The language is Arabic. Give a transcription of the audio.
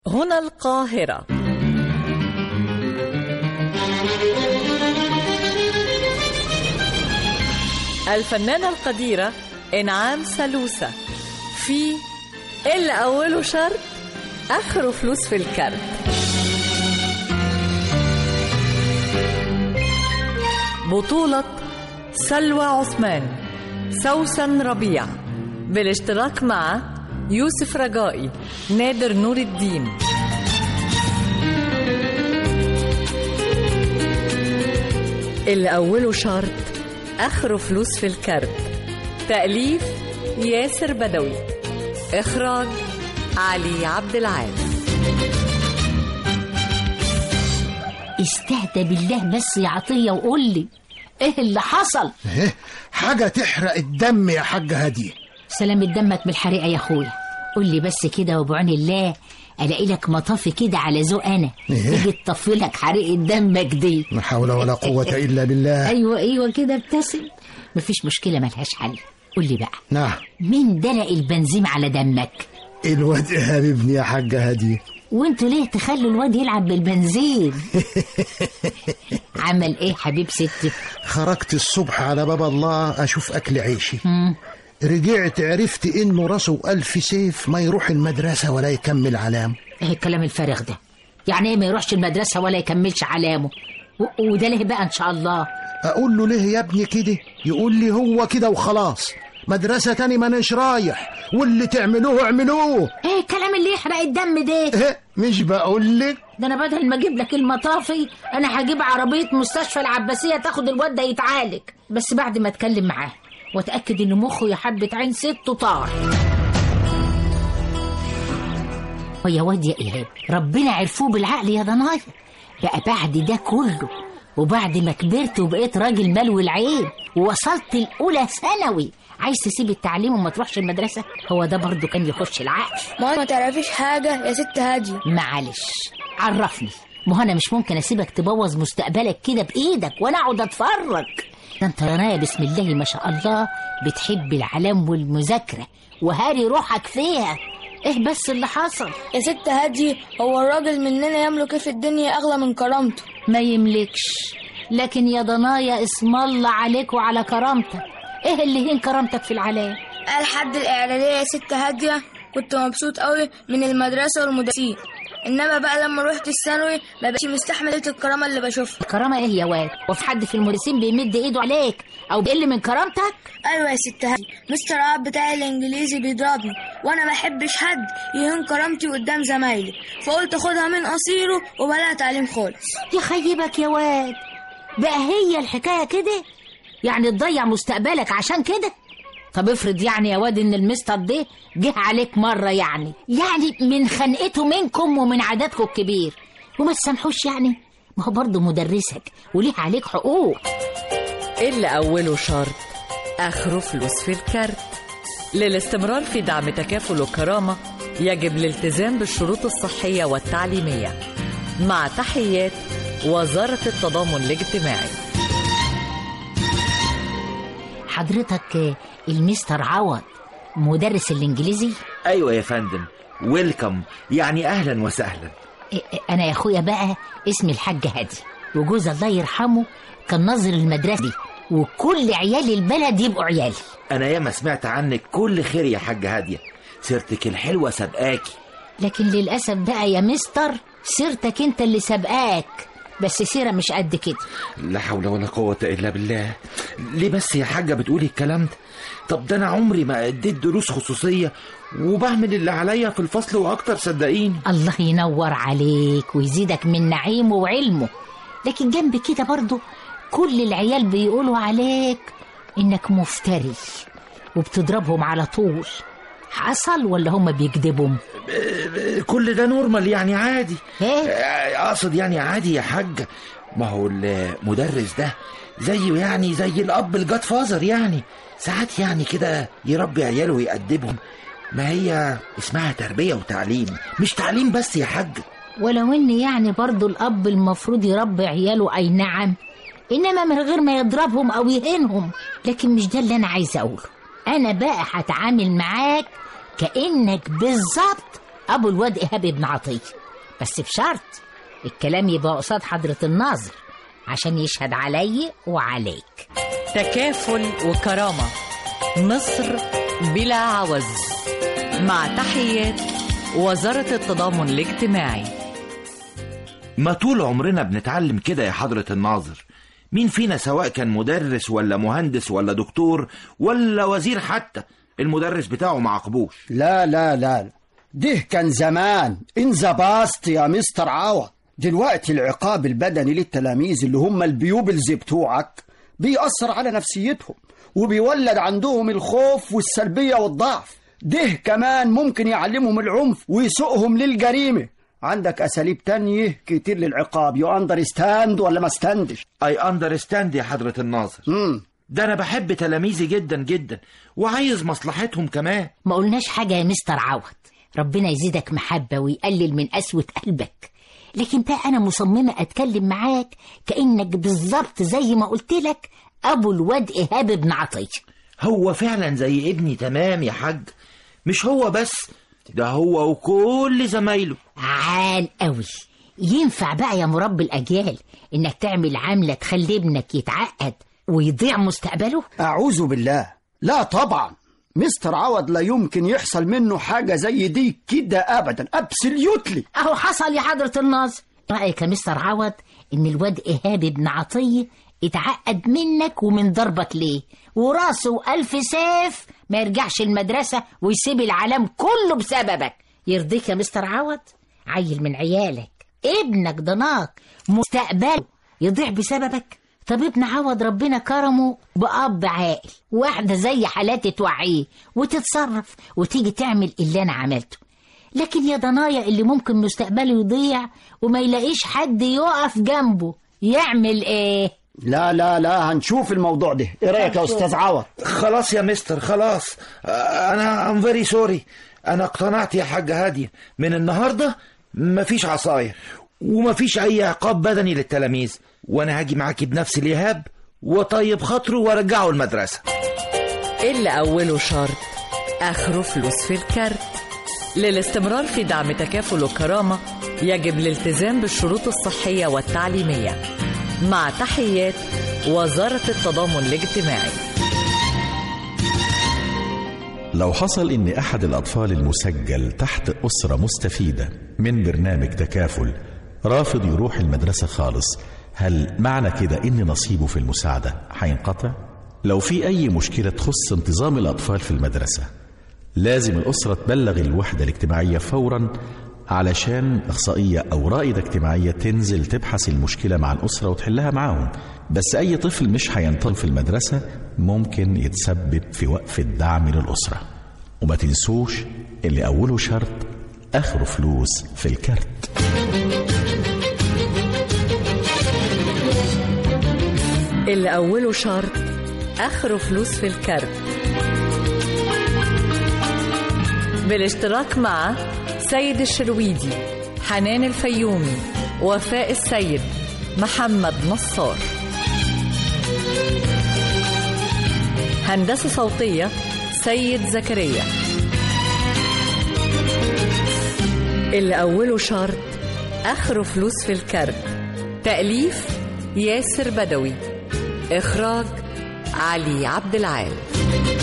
هنا القاهرة. الفنانة القديرة إنعام سالوسة في اللي أوله شرط آخره فلوس في الكارت. بطولة سلوى عثمان، سوسن ربيع، بالاشتراك مع يوسف رجائي، نادر نور الدين. اللي أوله شرط آخره فلوس في الكارت. تأليف ياسر بدوي، إخراج علي عبد العال. استهدى بالله بس يا عطية وقول لي ايه اللي حصل؟ حاجة تحرق الدم يا حاجة هدية. سلامة دمك بالحريقة يا اخويا. قول لي بس كده وبعون الله الاقي لك مطافي كده على ذوق انا تيجي تطفي لك حريقة دمك دي. لا حول ولا قوة الا بالله. ايوه كده ابتسم، مفيش مشكلة ملهاش حل. قول لي بقى، نعم، مين دلق البنزين على دمك؟ الواد حبيبني يا حاجة هدية. وانتوا ليه تخلوا الواد يلعب بالبنزين؟ عمل ايه حبيب ستي؟ خرجت الصبح على باب الله اشوف اكل عيشي. رجعت عرفت انه راسه 1000 سيف، ما يروح المدرسة ولا يكمل علامه. ايه الكلام الفارغ ده؟ يعني ايه ما يروحش المدرسة ولا يكملش علامه؟ وده ليه بقى ان شاء الله؟ اقول له ليه يا ابني كده؟ يقول لي هو كده وخلاص، مدرسة تاني مانيش رايح، واللي تعملوه اعملوه. ايه الكلام اللي يحرق الدم ده؟ مش بقول لك؟ ده انا بدل ما اجيب لك المطافي انا هجيب عربية مستشفى العباسية تاخد الواد ده يتعالج، بس بعد ما اتكلم معاه واتأكد ان مخه يا حبة عين ست طار. ويا واد يا ايهاب، ربنا عرفوه بالعقل يا ضنايا. بقى بعد ده كله وبعد ما كبرت وبقيت راجل ملوي العين ووصلت الأولى ثانوي، عايز تسيب التعليم وما تروحش المدرسة؟ هو ده برضو كان يخش العقل. ما تعرفيش حاجة يا ست هادية؟ معلش عرفني. ما انا مش ممكن اسيبك تبوظ مستقبلك كده بايدك وانا اقعد اتفرج. ده انت يا بسم الله ما شاء الله بتحب العلام والمذاكرة وهاري روحك فيها. ايه بس اللي حصل؟ يا ست هادي، هو الراجل مننا يملك في الدنيا اغلى من كرامته؟ ما يملكش، لكن يا ضنايا اسم الله عليك وعلى كرامتك. ايه اللي هين كرامتك في العلام؟ لحد الاعدادية يا ست هادية كنت مبسوط قوي من المدرسة والمدرسين، انما بقى لما روحت الثانوي ما بقيتش مستحمل الكرامه اللي بشوفها. الكرامه ايه يا واد؟ وفي حد في المدرسين بيمد ايده عليك او بيقل من كرامتك؟ ايوه يا ست هادي، مستر عبد بتاع الانجليزي بيضربني وانا ما احبش حد يهين كرامتي قدام زمايلي، فقلت اخدها من قصيره وبلا تعليم خالص. يخيبك يا واد، بقى هي الحكايه كده؟ يعني تضيع مستقبلك عشان كده؟ طب افرض يعني يا واد ان المستر ده جه عليك مرة يعني من خنقته منكم ومن عاداتكم الكبير وما تسامحوش يعني؟ ما هو برضه مدرسك وليه عليك حقوق. اللي أوله شرط آخره فلوس في الكارت. للاستمرار في دعم تكافل الكرامة يجب الالتزام بالشروط الصحية والتعليمية. مع تحيات وزارة التضامن الاجتماعي. حضرتك المستر عوض مدرس الانجليزي؟ ايوه يا فندم، ويلكم، يعني اهلا وسهلا. انا يا اخويا بقى اسمي الحاج هادي، وجوز الله يرحمه كان ناظر المدرسه دي، وكل عيال البلد يبقوا عيالي. انا ياما سمعت عنك كل خير يا حاج هاديه، سيرتك الحلوه سابقاكي. لكن للاسف بقى يا مستر سيرتك انت اللي سابقاك، بس سيرة مش قد كده. لا حول ولا قوة إلا بالله. ليه بس يا حاجة بتقولي الكلام ده؟ طب ده أنا عمري ما أديت دروس خصوصية وبعمل اللي عليا في الفصل وأكتر، صدقيني. الله ينور عليك ويزيدك من نعيمه وعلمه. لكن جنب كده برضو كل العيال بيقولوا عليك إنك مفتري وبتضربهم على طول. حصل ولا هم بيكذبهم؟ كل ده نورمال يعني عادي. ايه؟ اقصد يعني عادي يا حاج، ما هو المدرس ده زيه يعني زي الاب الجاد فازر، يعني ساعات يعني كده يربي عياله ويأدبهم. ما هي اسمها تربية وتعليم، مش تعليم بس يا حاج. ولو ان يعني برضو الاب المفروض يربي عياله، اي نعم، انما من غير ما يضربهم او يهينهم. لكن مش ده اللي انا عايزه اقوله. انا بقى هتعامل معاك كأنك بالظبط أبو الواد إيهاب ابن عطية، بس بشرط الكلام يبقى قصاد حضرة الناظر عشان يشهد علي وعليك. تكافل وكرامة، مصر بلا عوز. مع تحيات وزارة التضامن الاجتماعي. ما طول عمرنا بنتعلم كده يا حضرة الناظر. مين فينا سواء كان مدرس ولا مهندس ولا دكتور ولا وزير حتى المدرس بتاعه معاقبوش؟ لا لا لا، ده كان زمان انزباست يا مستر عوض. دلوقتي العقاب البدني للتلاميذ اللي هم البيوبلز بتوعك بيأثر على نفسيتهم وبيولد عندهم الخوف والسلبية والضعف. ده كمان ممكن يعلمهم العنف ويسوقهم للجريمة. عندك أساليب تانية كتير للعقاب. يو أندرستاند ولا ما استندش؟ اي اندرستاند يا حضرة الناظر. ده أنا بحب تلاميذي جدا جدا وعايز مصلحتهم كمان. ما قلناش حاجة يا مستر عوض، ربنا يزيدك محبة ويقلل من قسوة قلبك، لكن بقى أنا مصممة أتكلم معاك كأنك بالظبط زي ما قلت لك أبو الواد إيهاب ابن عطية. هو فعلا زي ابني تمام يا حاج، مش هو بس، ده هو وكل زمايله. عال قوي. ينفع بقى يا مربي الأجيال إنك تعمل عملة تخلي ابنك يتعقد ويضيع مستقبله؟ أعوذ بالله، لا طبعا. مستر عوض لا يمكن يحصل منه حاجة زي دي كده أبدا، أبسليوتلي. أهو حصل يا حضرة الناظر. رأيك يا مستر عوض إن الواد إيهاب ابن عطية اتعقد منك ومن ضربك ليه وراسه ألف سيف ما يرجعش المدرسة ويسيب العالم كله بسببك؟ يرضيك يا مستر عوض؟ عيل من عيالك، ابنك ضناك مستقبله يضيع بسببك؟ طب ابن عوض ربنا كرمه بأب عاقل، واحدة زي حالاتي توعيه وتتصرف وتيجي تعمل اللي أنا عملته. لكن يا ضنايا اللي ممكن مستقبله يضيع وما يلاقيش حد يقف جنبه، يعمل ايه؟ لا لا لا، هنشوف الموضوع ده. ايه رأيك يا أستاذ عوض؟ خلاص يا مستر، خلاص. أنا I'm very sorry. أنا اقتنعت يا حاجة هادية، من النهاردة مفيش عصاير ومفيش أي عقاب بدني للتلاميذ، وأنا هاجي معاكي بنفس الإيهاب وطيب خاطره وارجعه المدرسة. اللي أوله شرط آخره فلوس في الكارت. للاستمرار في دعم تكافل وكرامة يجب الالتزام بالشروط الصحية والتعليمية. مع تحيات وزارة التضامن الاجتماعي. لو حصل إن أحد الأطفال المسجل تحت أسرة مستفيدة من برنامج تكافل رافض يروح المدرسة خالص، هل معنى كده إن نصيبه في المساعدة هينقطع؟ لو في أي مشكلة تخص انتظام الأطفال في المدرسة لازم الأسرة تبلغ الوحدة الاجتماعية فوراً، علشان أخصائية أو رائدة اجتماعية تنزل تبحث المشكلة مع الأسرة وتحلها معاهم. بس أي طفل مش هينتظم في المدرسة ممكن يتسبب في وقف الدعم للأسرة. وما تنسوش اللي أوله شرط آخره فلوس في الكارت. اللي أوله شرط آخره فلوس في الكارت، بالاشتراك مع سيد الشرويدي، حنان الفيومي، وفاء السيد، محمد نصار. هندسة صوتية سيد زكريا. اللي أوله شرط آخره فلوس في الكارت. تأليف ياسر بدوي. إخراج علي عبد العال.